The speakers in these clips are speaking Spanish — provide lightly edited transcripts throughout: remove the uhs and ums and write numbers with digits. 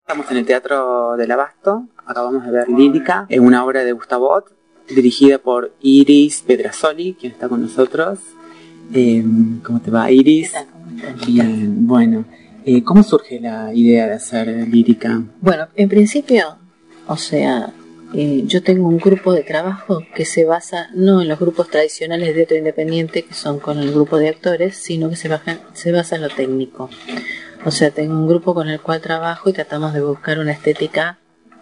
Estamos en el Teatro del Abasto, acabamos de ver Lírica, en una obra de Gustavo Ott, dirigida por Iris Pedrazzoli, quien está con nosotros. ¿Cómo te va, Iris? ¿Qué tal? ¿Cómo estás? Bien, bueno. ¿Cómo surge la idea de hacer Lírica? Bueno, en principio, yo tengo un grupo de trabajo que se basa no en los grupos tradicionales de teatro independiente, que son con el grupo de actores, sino que se basa en lo técnico. O sea, tengo un grupo con el cual trabajo y tratamos de buscar una estética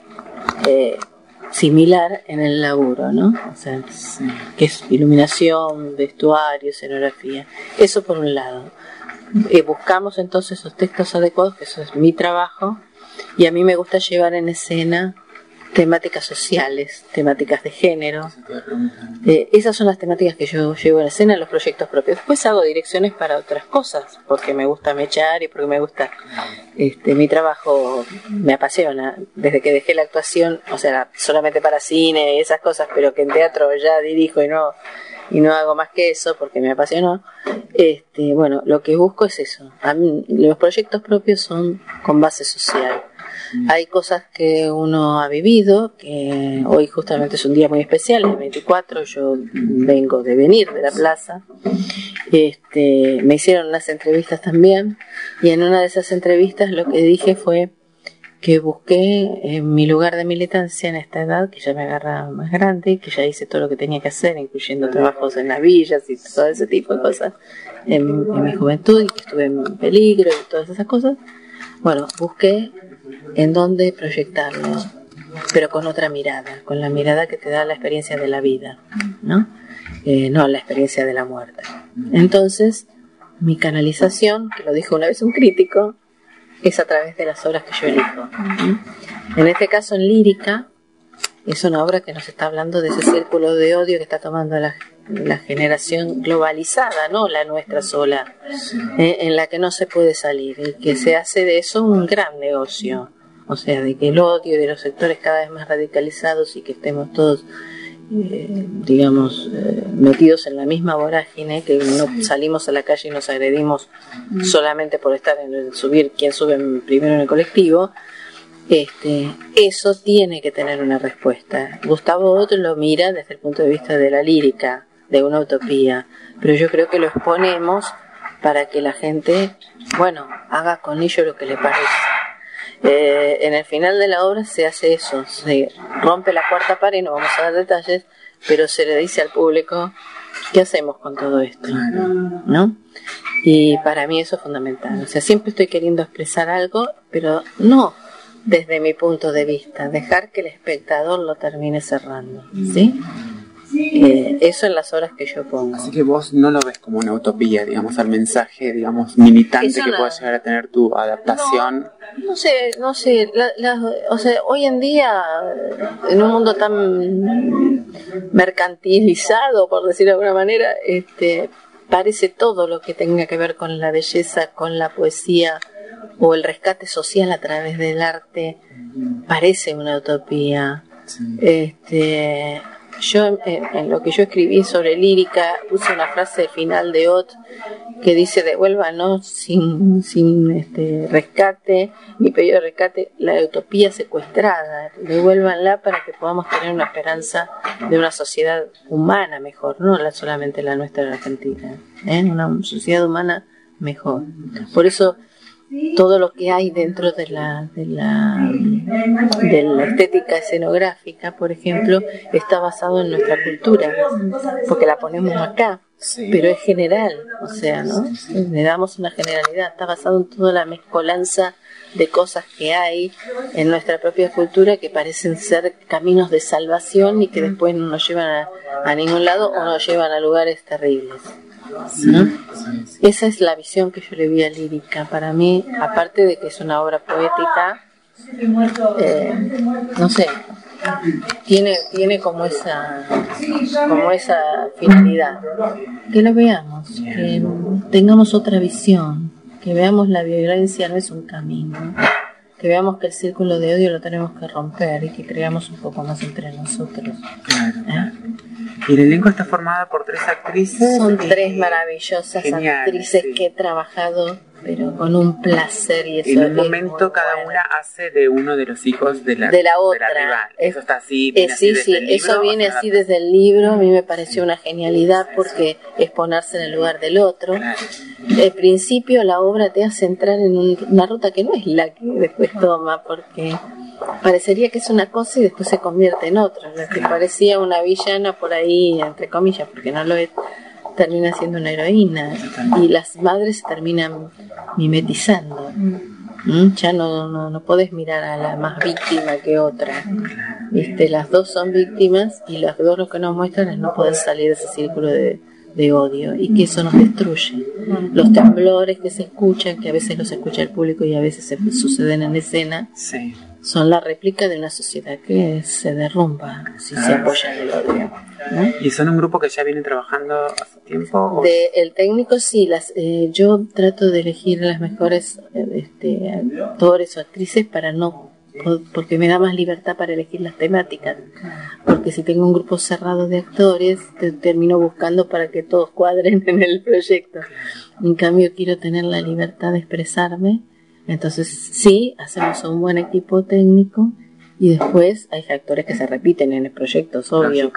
similar en el laburo, ¿no? O sea, que es iluminación, vestuario, escenografía. Eso por un lado. Buscamos entonces esos textos adecuados, que eso es mi trabajo, y a mí me gusta llevar en escena temáticas sociales, temáticas de género. Esas son las temáticas que yo llevo en escena en los proyectos propios. Después hago direcciones para otras cosas, porque me gusta mechar y porque me gusta mi trabajo, me apasiona. Desde que dejé la actuación, o sea, solamente para cine y esas cosas, pero que en teatro ya dirijo y no hago más que eso porque me apasionó. Bueno, lo que busco es eso. A mí, los proyectos propios son con base social. Hay cosas que uno ha vivido, que hoy justamente es un día muy especial, el 24, yo vengo de venir de la plaza. Me hicieron unas entrevistas también, y en una de esas entrevistas lo que dije fue que busqué mi lugar de militancia en esta edad, que ya me agarra más grande, que ya hice todo lo que tenía que hacer, incluyendo trabajos en las villas y todo ese tipo de cosas, en mi juventud, y que estuve en peligro y todas esas cosas. Bueno, busqué en dónde proyectarlo, pero con otra mirada, con la mirada que te da la experiencia de la vida, ¿no? No la experiencia de la muerte. Entonces, mi canalización, que lo dijo una vez un crítico, es a través de las obras que yo elijo. En este caso, en Lírica, es una obra que nos está hablando de ese círculo de odio que está tomando la generación globalizada, no la nuestra sola, en la que no se puede salir, y que se hace de eso un gran negocio. O sea, de que el odio de los sectores cada vez más radicalizados y que estemos todos, metidos en la misma vorágine, que no salimos a la calle y nos agredimos solamente por estar quien sube primero en el colectivo. Eso tiene que tener una respuesta. Gustavo Ott lo mira desde el punto de vista de la lírica, de una utopía, pero yo creo que lo exponemos para que la gente, haga con ello lo que le parece. En el final de la obra se hace eso, se rompe la cuarta pared, no vamos a dar detalles, pero se le dice al público qué hacemos con todo esto, ¿no? Y para mí eso es fundamental. O sea, siempre estoy queriendo expresar algo, pero no desde mi punto de vista, dejar que el espectador lo termine cerrando, ¿sí? Eso en las obras que yo pongo. Así que vos no lo ves como una utopía, digamos, al mensaje, digamos, militante que pueda llegar a tener tu adaptación. No sé, o sea, hoy en día, en un mundo tan mercantilizado, por decirlo de alguna manera, parece todo lo que tenga que ver con la belleza, con la poesía o el rescate social a través del arte, parece una utopía. Yo en lo que yo escribí sobre Lírica puse una frase final de Ott que dice: devuélvanos sin rescate, mi pedido de rescate, la utopía secuestrada, devuélvanla para que podamos tener una esperanza de una sociedad humana mejor, no solamente la nuestra en Argentina, una sociedad humana mejor. Por eso todo lo que hay dentro de la estética escenográfica, por ejemplo, está basado en nuestra cultura, porque la ponemos acá, pero es general, o sea, ¿no? Le damos una generalidad, está basado en toda la mezcolanza de cosas que hay en nuestra propia cultura que parecen ser caminos de salvación y que después no nos llevan a ningún lado o nos llevan a lugares terribles, ¿no? Esa es la visión que yo le vi a Lírica. Para mí, aparte de que es una obra poética, no sé, tiene como esa finalidad, que lo veamos, que tengamos otra visión, que veamos la violencia no es un camino, que veamos que el círculo de odio lo tenemos que romper y que creamos un poco más entre nosotros. Claro. Y el elenco está formado por 3 actrices. Son 3 maravillosas geniales, actrices que he trabajado pero con un placer, y eso en un momento cada una hace de uno de los hijos de la otra. rival. Eso está así, viene así desde el libro, eso viene así desde el libro. A mí me pareció una genialidad porque es ponerse en el lugar del otro. Claro. Al principio la obra te hace entrar en una ruta que no es la que después toma, porque parecería que es una cosa y después se convierte en otra. La que parecía una villana por ahí, entre comillas, porque no lo es, termina siendo una heroína, y las madres se terminan mimetizando. Ya no podés mirar a la más víctima que otra. Las dos son víctimas y las dos lo que nos muestran es no poder salir de ese círculo de odio, y que eso nos destruye. Los temblores que se escuchan, que a veces los escucha el público y a veces suceden en escena, son la réplica de una sociedad que se derrumba si se apoya en el odio, ¿no? ¿Y son un grupo que ya vienen trabajando hace tiempo? El técnico sí, yo trato de elegir las mejores actores o actrices porque me da más libertad para elegir las temáticas, porque si tengo un grupo cerrado de actores termino buscando para que todos cuadren en el proyecto. En cambio quiero tener la libertad de expresarme, entonces sí, hacemos un buen equipo técnico y después hay actores que se repiten en el proyecto, es obvio.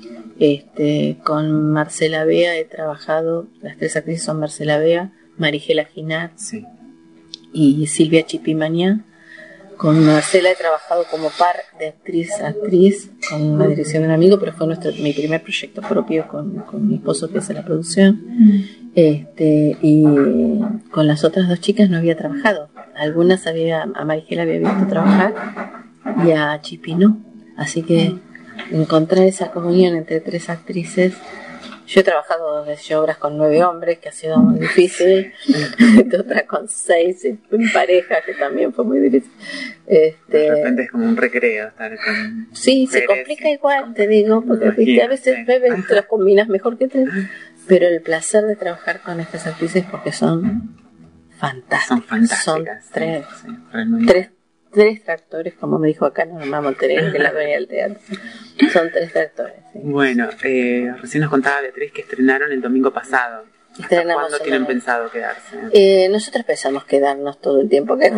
Con Marcela Bea he trabajado, las tres actrices son Marcela Bea, Marigela Ginar y Silvia Chipimañá. Con Marcela he trabajado como par de actriz con la dirección de un amigo, pero fue mi primer proyecto propio con mi esposo, que hace la producción. Y con las otras dos chicas no había trabajado. Algunas a Marigela había visto trabajar y a Chipi no. Así que encontrar esa comunión entre tres actrices. Yo he trabajado desde obras con 9 hombres, que ha sido muy difícil, otras con 6 en pareja, que también fue muy difícil. De repente es como un recreo estar con sí, se complica igual, te digo, porque a veces te las combinas mejor que tres, pero el placer de trabajar con estas actrices porque son fantásticas. Son fantásticas. Son tres tractores, como me dijo acá Norma Montenegro, que es la dueña del teatro. Son 3 tractores. Sí. Bueno, recién nos contaba Beatriz que estrenaron el domingo pasado. ¿Hasta cuándo tienen pensado quedarse? Nosotros pensamos quedarnos todo el tiempo que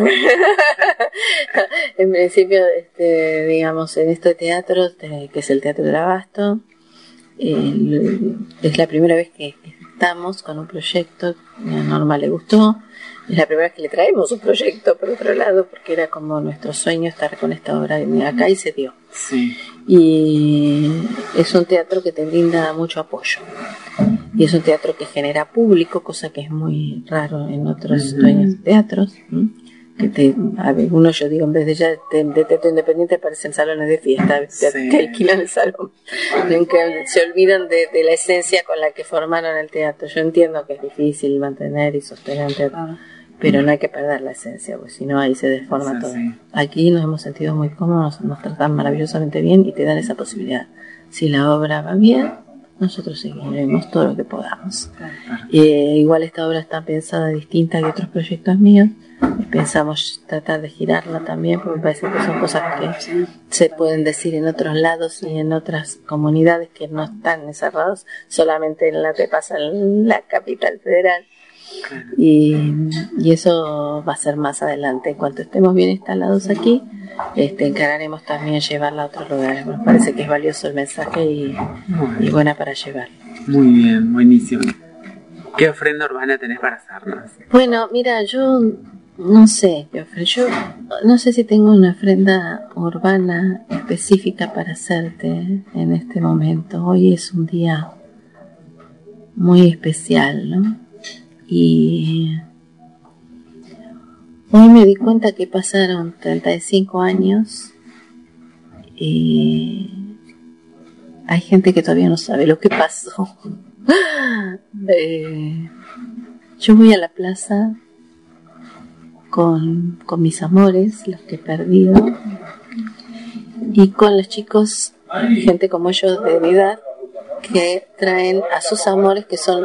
en principio, digamos, en este teatro, que es el Teatro del Abasto, es la primera vez que estamos con un proyecto. A Norma le gustó. Es la primera vez que le traemos un proyecto, por otro lado, porque era como nuestro sueño estar con esta obra acá, y se dio. Sí. Y es un teatro que te brinda mucho apoyo. Y es un teatro que genera público, cosa que es muy raro en otros dueños de teatros. Que algunos, yo digo, en vez de ya de teatro independiente, parecen salones de fiesta, que alquilan el salón. Nunca se olvidan de la esencia con la que formaron el teatro. Yo entiendo que es difícil mantener y sostener un teatro, pero no hay que perder la esencia, porque si no ahí se deforma todo. Aquí nos hemos sentido muy cómodos, nos tratan maravillosamente bien y te dan esa posibilidad. Si la obra va bien, nosotros seguiremos todo lo que podamos. Igual esta obra está pensada distinta que otros proyectos míos. Pensamos tratar de girarla también, porque me parece que son cosas que se pueden decir en otros lados y en otras comunidades que no están encerrados solamente en la que pasa en la capital federal. Y eso va a ser más adelante. En cuanto estemos bien instalados aquí, encararemos también llevarla a otros lugares. Me parece que es valioso el mensaje y buena para llevar. Muy bien, buenísimo. ¿Qué ofrenda urbana tenés para hacernos? Bueno, mira, yo no sé qué ofrenda. Yo no sé si tengo una ofrenda urbana específica para hacerte en este momento. Hoy es un día muy especial, ¿no? Y hoy me di cuenta que pasaron 35 años y hay gente que todavía no sabe lo que pasó. Yo voy a la plaza con mis amores, los que he perdido, y con los chicos, gente como yo de mi edad, que traen a sus amores, que son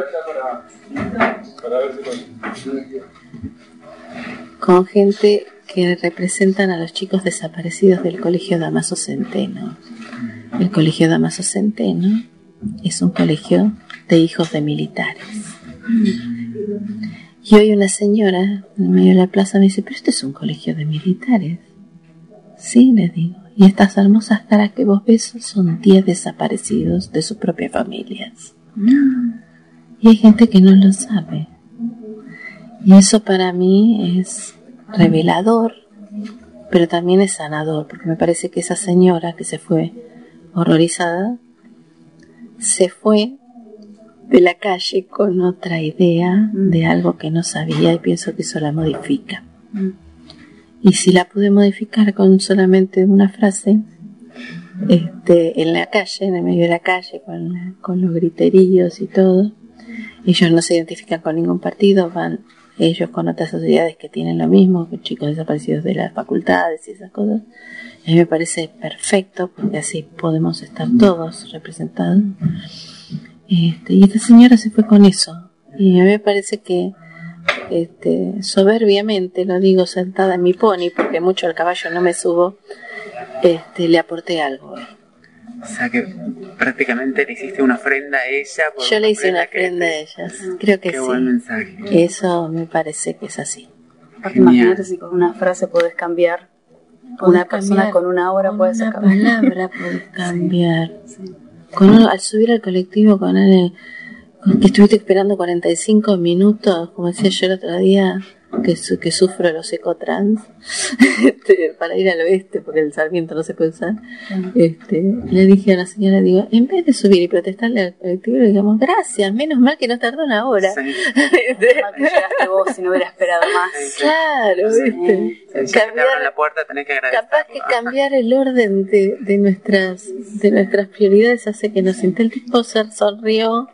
con gente que representan a los chicos desaparecidos del Colegio Damaso Centeno. El Colegio Damaso Centeno es un colegio de hijos de militares. Y hoy una señora en medio de la plaza me dice, pero este es un colegio de militares. Sí, le digo. Y estas hermosas caras que vos ves son 10 desaparecidos de sus propias familias. Y hay gente que no lo sabe. Y eso para mí es revelador, pero también es sanador, porque me parece que esa señora que se fue horrorizada, se fue de la calle con otra idea de algo que no sabía, y pienso que eso la modifica. Y si la pude modificar con solamente una frase, en la calle, en el medio de la calle, con los griteríos y todo, ellos no se identifican con ningún partido, van ellos con otras sociedades que tienen lo mismo, con chicos desaparecidos de las facultades y esas cosas. A mí me parece perfecto, porque así podemos estar todos representados. Y esta señora se fue con eso, y a mí me parece que soberbiamente, lo digo sentada en mi pony, porque mucho al caballo no me subo, le aporté algo hoy. O sea que prácticamente le hiciste una ofrenda a ella. Yo le hice una ofrenda a ella, creo que qué sí. Buen mensaje. Eso me parece que es así. Imagínate si con una frase podés cambiar, una persona con una hora puede ser cambiar. Una palabra puede cambiar. Sí. Al subir al colectivo con él, que estuviste esperando 45 minutos, como decía yo el otro día, que sufro los ecotrans, para ir al oeste, porque el Sarmiento no se puede usar. Le dije a la señora, digo, en vez de subir y protestarle al colectivo, le digamos, gracias, menos mal que no tardó una hora. Sí. Que llegaste vos si no hubiera esperado más. Claro, ¿viste? Cambiar la puerta, tenés que agradecer. Capaz que cambiar el orden de nuestras prioridades hace que nos sienta. El tipo sonrió,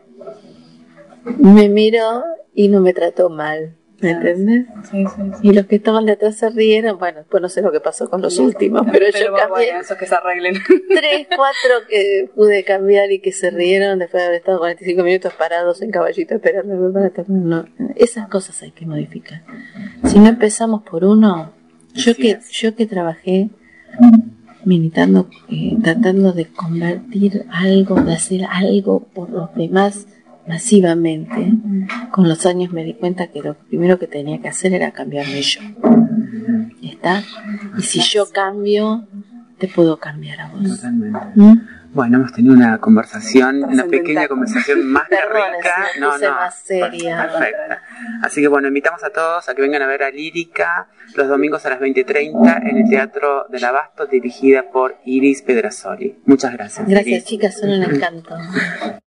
me miró y no me trató mal. ¿Me entendés? Sí. Y los que estaban de atrás se rieron. Bueno, después no sé lo que pasó con los últimos, pero yo cambié. Bueno, esos que se arreglen. 3, 4 que pude cambiar y que se rieron después de haber estado 45 minutos parados en caballito esperando para terminar. No. Esas cosas hay que modificar. Si no empezamos por uno, yo que trabajé militando, tratando de convertir algo, de hacer algo por los demás masivamente, con los años me di cuenta que lo primero que tenía que hacer era cambiarme yo. ¿Está? Y si yo cambio, te puedo cambiar a vos. Totalmente. Bueno, hemos tenido una conversación, una pequeña conversación más que rica. Más seria. Perfecta. Así que bueno, invitamos a todos a que vengan a ver a Lírica los domingos a las 20:30 en el Teatro del Abasto, dirigida por Iris Pedrasoli. Muchas gracias. Gracias, chicas, son un encanto.